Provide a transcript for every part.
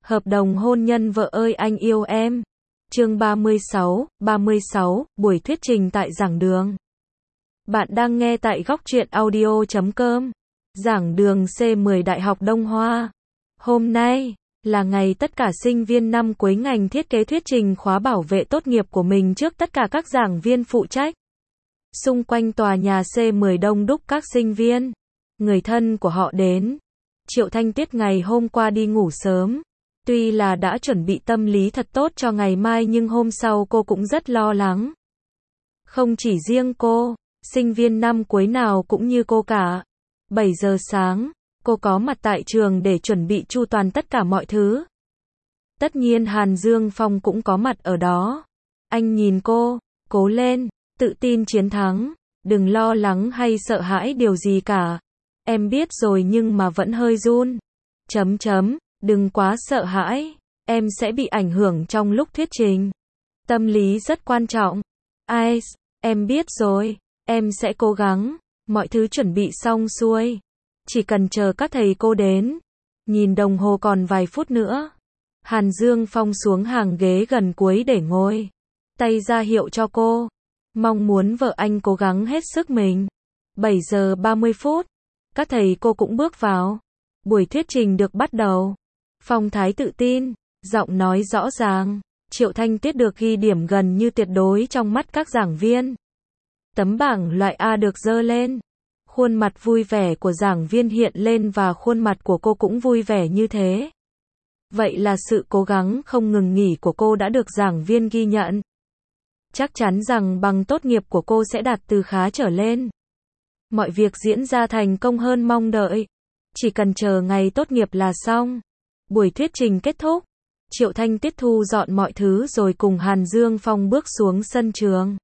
Hợp đồng hôn nhân vợ ơi anh yêu em. Chương 36, buổi thuyết trình tại giảng đường. Bạn đang nghe tại góc truyện audio.com. Giảng đường C10 Đại học Đông Hoa. Hôm nay là ngày tất cả sinh viên năm cuối ngành thiết kế thuyết trình khóa bảo vệ tốt nghiệp của mình trước tất cả các giảng viên phụ trách. Xung quanh tòa nhà C10 đông đúc các sinh viên, người thân của họ đến. Triệu Thanh Tuyết ngày hôm qua đi ngủ sớm. Tuy là đã chuẩn bị tâm lý thật tốt cho ngày mai nhưng hôm sau cô cũng rất lo lắng. Không chỉ riêng cô, sinh viên năm cuối nào cũng như cô cả. 7 giờ sáng, cô có mặt tại trường để chuẩn bị chu toàn tất cả mọi thứ. Tất nhiên Hàn Dương Phong cũng có mặt ở đó. Anh nhìn cô, cố lên, tự tin chiến thắng, đừng lo lắng hay sợ hãi điều gì cả. Em biết rồi nhưng mà vẫn hơi run. Đừng quá sợ hãi, em sẽ bị ảnh hưởng trong lúc thuyết trình. Tâm lý rất quan trọng. Ice, em biết rồi, em sẽ cố gắng, mọi thứ chuẩn bị xong xuôi. Chỉ cần chờ các thầy cô đến. Nhìn đồng hồ còn vài phút nữa. Hàn Dương Phong xuống hàng ghế gần cuối để ngồi. Tay ra hiệu cho cô. Mong muốn vợ anh cố gắng hết sức mình. 7 giờ 30 phút. Các thầy cô cũng bước vào. Buổi thuyết trình được bắt đầu. Phong thái tự tin, giọng nói rõ ràng. Triệu Thanh Tuyết được ghi điểm gần như tuyệt đối trong mắt các giảng viên. Tấm bảng loại A được dơ lên. Khuôn mặt vui vẻ của giảng viên hiện lên và khuôn mặt của cô cũng vui vẻ như thế. Vậy là sự cố gắng không ngừng nghỉ của cô đã được giảng viên ghi nhận. Chắc chắn rằng bằng tốt nghiệp của cô sẽ đạt từ khá trở lên. Mọi việc diễn ra thành công hơn mong đợi. Chỉ cần chờ ngày tốt nghiệp là xong. Buổi thuyết trình kết thúc. Triệu Thanh Tuyết thu dọn mọi thứ rồi cùng Hàn Dương Phong bước xuống sân trường.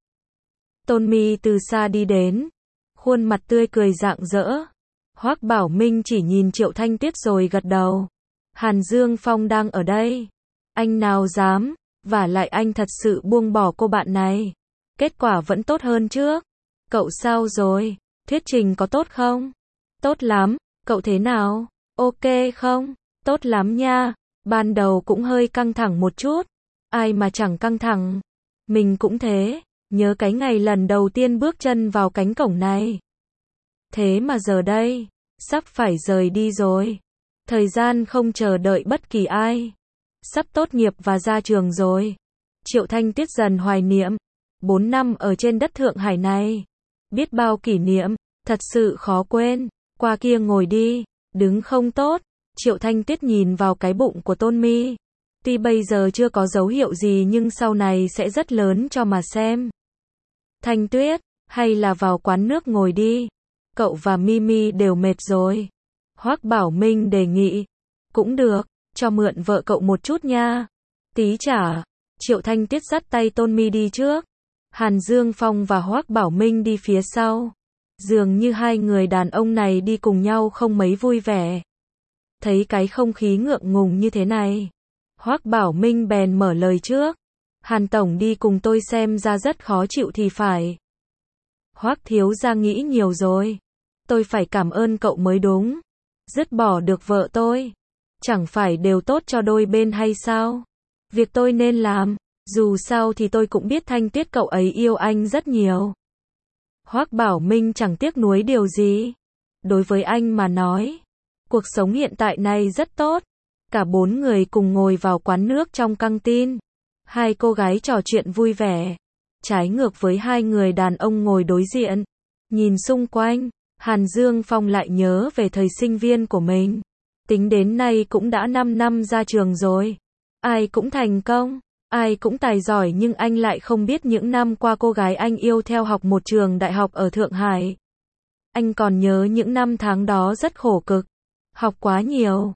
Tôn Mi từ xa đi đến. Khuôn mặt tươi cười rạng rỡ. Hoắc Bảo Minh chỉ nhìn Triệu Thanh Tuyết rồi gật đầu. Hàn Dương Phong đang ở đây. Anh nào dám, vả lại anh thật sự buông bỏ cô bạn này. Kết quả vẫn tốt hơn trước. Cậu sao rồi? Thuyết trình có tốt không? Tốt lắm, cậu thế nào? Ok không? Tốt lắm nha. Ban đầu cũng hơi căng thẳng một chút. Ai mà chẳng căng thẳng. Mình cũng thế. Nhớ cái ngày lần đầu tiên bước chân vào cánh cổng này. Thế mà giờ đây, sắp phải rời đi rồi. Thời gian không chờ đợi bất kỳ ai. Sắp tốt nghiệp và ra trường rồi. Triệu Thanh Tuyết dần hoài niệm. 4 năm ở trên đất Thượng Hải này. Biết bao kỷ niệm, thật sự khó quên. Qua kia ngồi đi, đứng không tốt. Triệu Thanh Tuyết nhìn vào cái bụng của Tôn Mi. Tuy bây giờ chưa có dấu hiệu gì nhưng sau này sẽ rất lớn cho mà xem. Thanh Tuyết, hay là vào quán nước ngồi đi. Cậu và Mimi đều mệt rồi. Hoắc Bảo Minh đề nghị. Cũng được, cho mượn vợ cậu một chút nha. Tí trả. Triệu Thanh Tuyết dắt tay Tôn Mi đi trước. Hàn Dương Phong và Hoắc Bảo Minh đi phía sau. Dường như hai người đàn ông này đi cùng nhau không mấy vui vẻ. Thấy cái không khí ngượng ngùng như thế này, Hoắc Bảo Minh bèn mở lời trước. Hàn tổng đi cùng tôi xem ra rất khó chịu thì phải. Hoắc thiếu gia nghĩ nhiều rồi. Tôi phải cảm ơn cậu mới đúng. Dứt bỏ được vợ tôi. Chẳng phải đều tốt cho đôi bên hay sao? Việc tôi nên làm. Dù sao thì tôi cũng biết Thanh Tuyết cậu ấy yêu anh rất nhiều. Hoắc Bảo Minh chẳng tiếc nuối điều gì. Đối với anh mà nói, cuộc sống hiện tại này rất tốt. Cả 4 người cùng ngồi vào quán nước trong căng tin. Hai cô gái trò chuyện vui vẻ. Trái ngược với hai người đàn ông ngồi đối diện. Nhìn xung quanh, Hàn Dương Phong lại nhớ về thời sinh viên của mình. Tính đến nay cũng đã 5 năm ra trường rồi. Ai cũng thành công, ai cũng tài giỏi nhưng anh lại không biết những năm qua cô gái anh yêu theo học một trường đại học ở Thượng Hải. Anh còn nhớ những năm tháng đó rất khổ cực. Học quá nhiều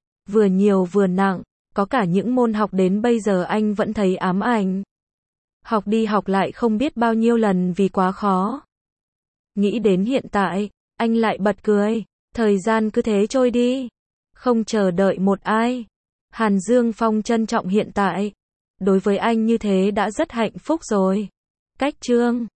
vừa nặng, có cả những môn học đến bây giờ anh vẫn thấy ám ảnh. Học đi học lại không biết bao nhiêu lần vì quá khó. Nghĩ đến hiện tại, anh lại bật cười, thời gian cứ thế trôi đi, không chờ đợi một ai. Hàn Dương Phong trân trọng hiện tại. Đối với anh như thế đã rất hạnh phúc rồi. Cách chương